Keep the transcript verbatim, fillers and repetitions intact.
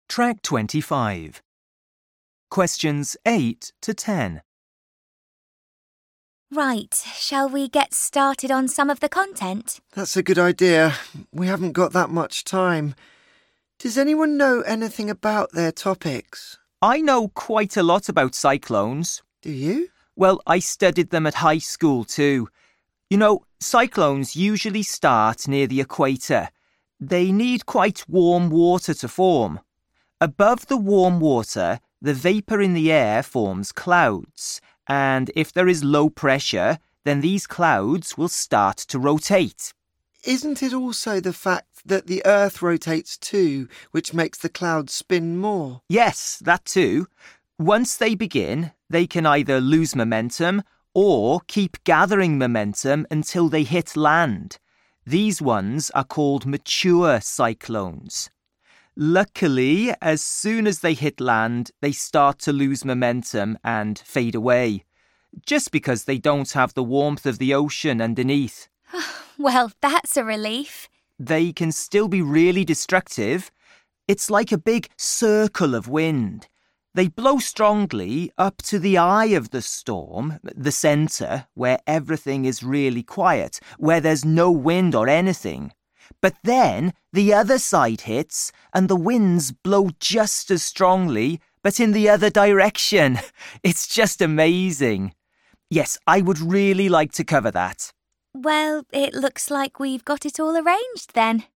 Track twenty-five. Questions eight to ten. Right, shall we get started on some of the content? That's a good idea. We haven't got that much time. Does anyone know anything about their topics? I know quite a lot about cyclones. Do you? Well, I studied them at high school too. You know, cyclones usually start near the equator. They need quite warm water to form. Above the warm water, the vapour in the air forms clouds, and if there is low pressure, then these clouds will start to rotate. Isn't it also the fact that the Earth rotates too, which makes the clouds spin more? Yes, that too. Once they begin, they can either lose momentum or keep gathering momentum until they hit land. These ones are called mature cyclones. Luckily, as soon as they hit land, they start to lose momentum and fade away, just because they don't have the warmth of the ocean underneath. Well, that's a relief. They can still be really destructive. It's like a big circle of wind. They blow strongly up to the eye of the storm, the centre, where everything is really quiet, where there's no wind or anything. But then the other side hits and the winds blow just as strongly, but in the other direction. It's just amazing. Yes, I would really like to cover that. Well, it looks like we've got it all arranged then.